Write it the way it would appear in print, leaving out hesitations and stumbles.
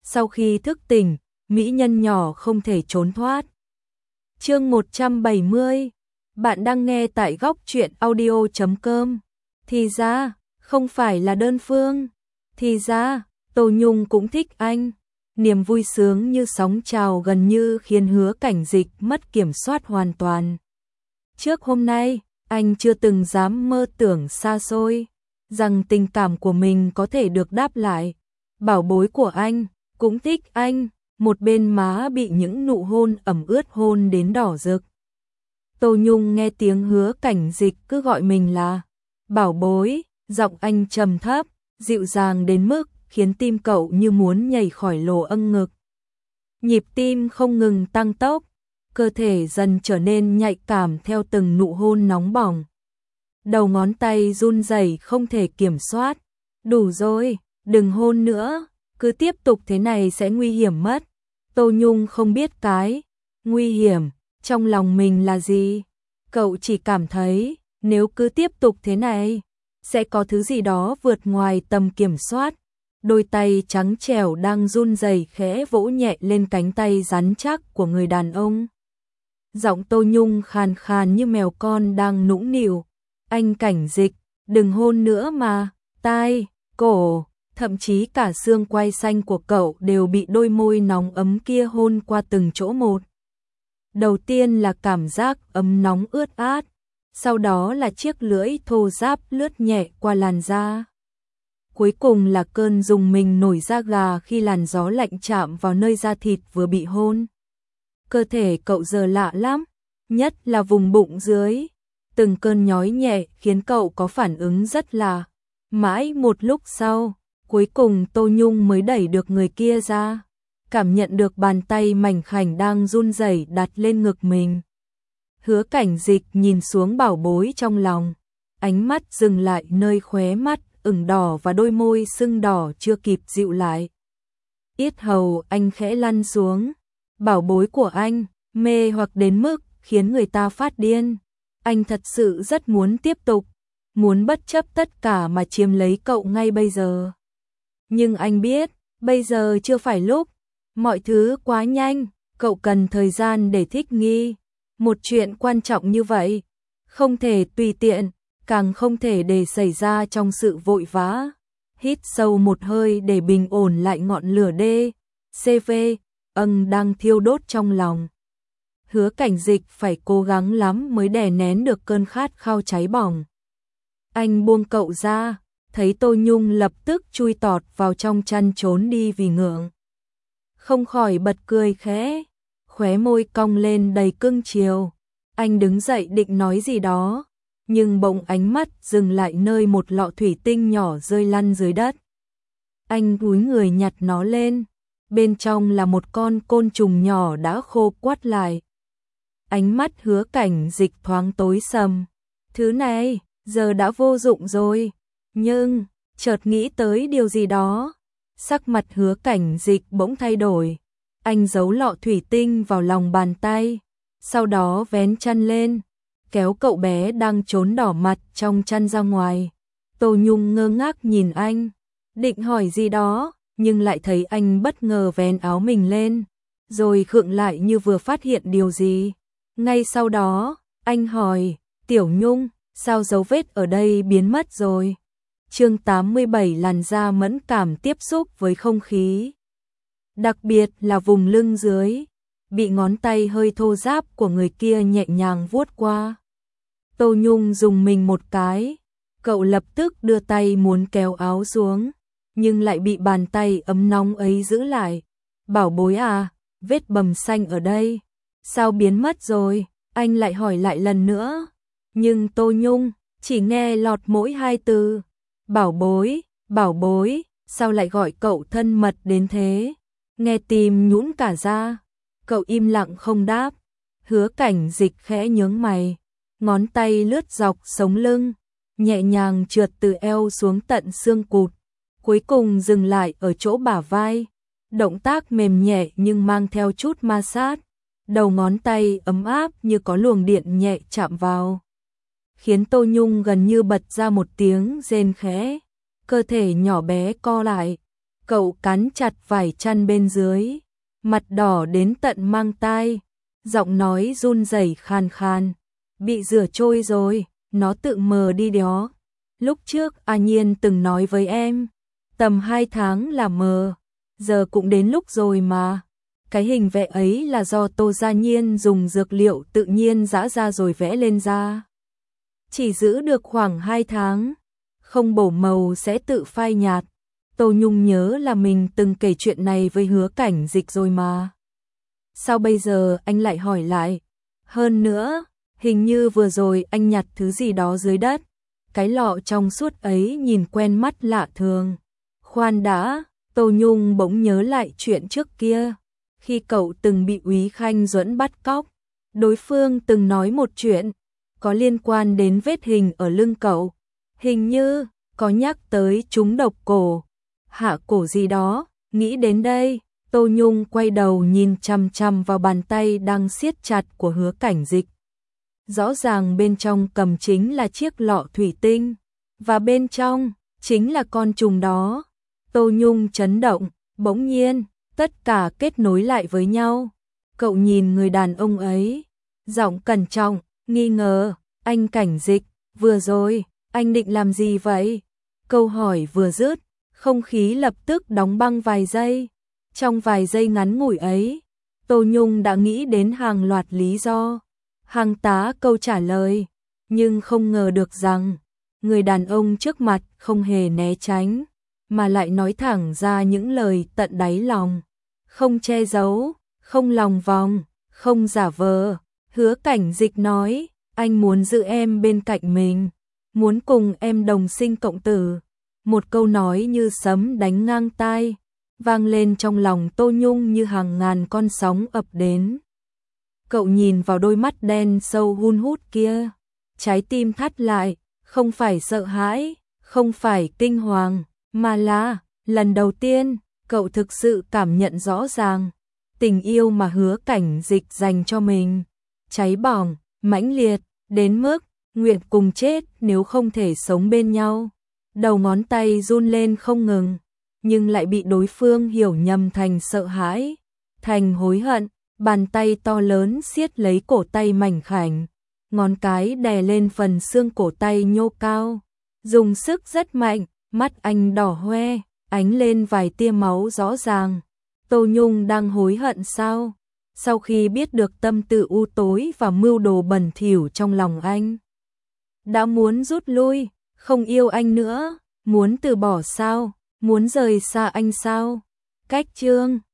Sau khi thức tỉnh, mỹ nhân nhỏ không thể trốn thoát. Chương 170. Bạn đang nghe tại góc truyện audio.com. Thì ra, không phải là đơn phương. Thì ra, Tô Nhung cũng thích anh. Niềm vui sướng như sóng trào gần như khiến Hứa Cảnh Dịch mất kiểm soát hoàn toàn. Trước hôm nay, anh chưa từng dám mơ tưởng xa xôi, rằng tình cảm của mình có thể được đáp lại. Bảo bối của anh, cũng thích anh, một bên má bị những nụ hôn ẩm ướt hôn đến đỏ rực. Tô Nhung nghe tiếng Hứa Cảnh Dịch cứ gọi mình là bảo bối, giọng anh trầm thấp, dịu dàng đến mức khiến tim cậu như muốn nhảy khỏi lỗ âng ngực. Nhịp tim không ngừng tăng tốc, cơ thể dần trở nên nhạy cảm theo từng nụ hôn nóng bỏng. Đầu ngón tay run rẩy không thể kiểm soát. Đủ rồi, đừng hôn nữa, cứ tiếp tục thế này sẽ nguy hiểm mất. Tô Nhung không biết cái nguy hiểm trong lòng mình là gì. Cậu chỉ cảm thấy nếu cứ tiếp tục thế này, sẽ có thứ gì đó vượt ngoài tầm kiểm soát. Đôi tay trắng trẻo đang run rẩy khẽ vỗ nhẹ lên cánh tay rắn chắc của người đàn ông. Giọng Tô Nhung khàn khàn như mèo con đang nũng nịu. Anh Cảnh Dịch, đừng hôn nữa mà, tai, cổ, thậm chí cả xương quai xanh của cậu đều bị đôi môi nóng ấm kia hôn qua từng chỗ một. Đầu tiên là cảm giác ấm nóng ướt át, sau đó là chiếc lưỡi thô ráp lướt nhẹ qua làn da. Cuối cùng là cơn rùng mình nổi da gà khi làn gió lạnh chạm vào nơi da thịt vừa bị hôn. Cơ thể cậu giờ lạ lắm, nhất là vùng bụng dưới. Từng cơn nhói nhẹ khiến cậu có phản ứng rất lạ. Mãi một lúc sau, cuối cùng Tô Nhung mới đẩy được người kia ra, cảm nhận được bàn tay mảnh khảnh đang run rẩy đặt lên ngực mình. Hứa Cảnh Dịch nhìn xuống bảo bối trong lòng, ánh mắt dừng lại nơi khóe mắt ửng đỏ và đôi môi sưng đỏ chưa kịp dịu lại. Yết hầu anh khẽ lăn xuống, bảo bối của anh mê hoặc đến mức khiến người ta phát điên. Anh thật sự rất muốn tiếp tục, muốn bất chấp tất cả mà chiếm lấy cậu ngay bây giờ. Nhưng anh biết, bây giờ chưa phải lúc, mọi thứ quá nhanh, cậu cần thời gian để thích nghi. Một chuyện quan trọng như vậy, không thể tùy tiện, càng không thể để xảy ra trong sự vội vã. Hít sâu một hơi để bình ổn lại ngọn lửa CV đang thiêu đốt trong lòng. Hứa Cảnh Dịch phải cố gắng lắm mới đè nén được cơn khát khao cháy bỏng. Anh buông cậu ra, thấy Tô Nhung lập tức chui tọt vào trong chăn trốn đi vì ngượng. Không khỏi bật cười khẽ, khóe môi cong lên đầy cưng chiều. Anh đứng dậy định nói gì đó, nhưng bỗng ánh mắt dừng lại nơi một lọ thủy tinh nhỏ rơi lăn dưới đất. Anh cúi người nhặt nó lên, bên trong là một con côn trùng nhỏ đã khô quắt lại. Ánh mắt Hứa Cảnh Dịch thoáng tối sầm. Thứ này, giờ đã vô dụng rồi. Nhưng, chợt nghĩ tới điều gì đó. Sắc mặt Hứa Cảnh Dịch bỗng thay đổi. Anh giấu lọ thủy tinh vào lòng bàn tay. Sau đó vén chăn lên, kéo cậu bé đang trốn đỏ mặt trong chăn ra ngoài. Tô Nhung ngơ ngác nhìn anh, định hỏi gì đó, nhưng lại thấy anh bất ngờ vén áo mình lên, rồi khựng lại như vừa phát hiện điều gì. Ngay sau đó, anh hỏi, Tiểu Nhung, sao dấu vết ở đây biến mất rồi? Chương 87 làn da mẫn cảm tiếp xúc với không khí. Đặc biệt là vùng lưng dưới, bị ngón tay hơi thô ráp của người kia nhẹ nhàng vuốt qua. Tô Nhung dùng mình một cái, cậu lập tức đưa tay muốn kéo áo xuống, nhưng lại bị bàn tay ấm nóng ấy giữ lại. Bảo bối à, vết bầm xanh ở đây, sao biến mất rồi? Anh lại hỏi lại lần nữa, nhưng Tô Nhung chỉ nghe lọt mỗi hai từ. Bảo bối, sao lại gọi cậu thân mật đến thế? Nghe tim nhũn cả ra, cậu im lặng không đáp. Hứa Cảnh Dịch khẽ nhướng mày, ngón tay lướt dọc sống lưng, nhẹ nhàng trượt từ eo xuống tận xương cụt, cuối cùng dừng lại ở chỗ bả vai. Động tác mềm nhẹ nhưng mang theo chút ma sát, đầu ngón tay ấm áp như có luồng điện nhẹ chạm vào, khiến Tô Nhung gần như bật ra một tiếng rên khẽ, cơ thể nhỏ bé co lại, Cậu cắn chặt vải chăn bên dưới, mặt đỏ đến tận mang tai, giọng nói run rẩy khan khan. Bị rửa trôi rồi, nó tự mờ đi đó. Lúc trước A Nhiên từng nói với em, tầm 2 tháng là mờ, giờ cũng đến lúc rồi mà. Cái hình vẽ ấy là do Tô Gia Nhiên dùng dược liệu tự nhiên giã ra rồi vẽ lên da. Chỉ giữ được khoảng 2 tháng, không bổ màu sẽ tự phai nhạt. Tô Nhung nhớ là mình từng kể chuyện này với Hứa Cảnh Dịch rồi mà. Sao bây giờ anh lại hỏi lại? Hơn nữa, hình như vừa rồi anh nhặt thứ gì đó dưới đất. Cái lọ trong suốt ấy nhìn quen mắt lạ thường. Khoan đã, Tô Nhung bỗng nhớ lại chuyện trước kia. Khi cậu từng bị Úy Khanh Duẫn bắt cóc, đối phương từng nói một chuyện có liên quan đến vết hình ở lưng cậu. Hình như có nhắc tới trúng độc cổ, hạ cổ gì đó. Nghĩ đến đây, Tô Nhung quay đầu nhìn chằm chằm vào bàn tay đang siết chặt của Hứa Cảnh Dịch. Rõ ràng bên trong cầm chính là chiếc lọ thủy tinh, và bên trong chính là con trùng đó. Tô Nhung chấn động, bỗng nhiên, tất cả kết nối lại với nhau. Cậu nhìn người đàn ông ấy, giọng cẩn trọng, nghi ngờ, anh Cảnh Dịch, vừa rồi, anh định làm gì vậy? Câu hỏi vừa dứt, không khí lập tức đóng băng vài giây. Trong vài giây ngắn ngủi ấy, Tô Nhung đã nghĩ đến hàng loạt lý do, hàng tá câu trả lời, nhưng không ngờ được rằng người đàn ông trước mặt không hề né tránh, mà lại nói thẳng ra những lời tận đáy lòng, không che giấu, không lòng vòng, không giả vờ. Hứa Cảnh Dịch nói, anh muốn giữ em bên cạnh mình, muốn cùng em đồng sinh cộng tử. Một câu nói như sấm đánh ngang tai, vang lên trong lòng Tô Nhung như hàng ngàn con sóng ập đến. Cậu nhìn vào đôi mắt đen sâu hun hút kia, trái tim thắt lại, không phải sợ hãi, không phải kinh hoàng, mà là lần đầu tiên cậu thực sự cảm nhận rõ ràng tình yêu mà Hứa Cảnh Dịch dành cho mình, cháy bỏng, mãnh liệt, đến mức nguyện cùng chết nếu không thể sống bên nhau. Đầu ngón tay run lên không ngừng, nhưng lại bị đối phương hiểu nhầm thành sợ hãi, thành hối hận. Bàn tay to lớn siết lấy cổ tay mảnh khảnh, ngón cái đè lên phần xương cổ tay nhô cao, dùng sức rất mạnh, mắt anh đỏ hoe, ánh lên vài tia máu rõ ràng. Tô Nhung đang hối hận sao? Sau khi biết được tâm tư u tối và mưu đồ bẩn thỉu trong lòng anh, đã muốn rút lui, không yêu anh nữa, muốn từ bỏ sao, muốn rời xa anh sao? Cách chương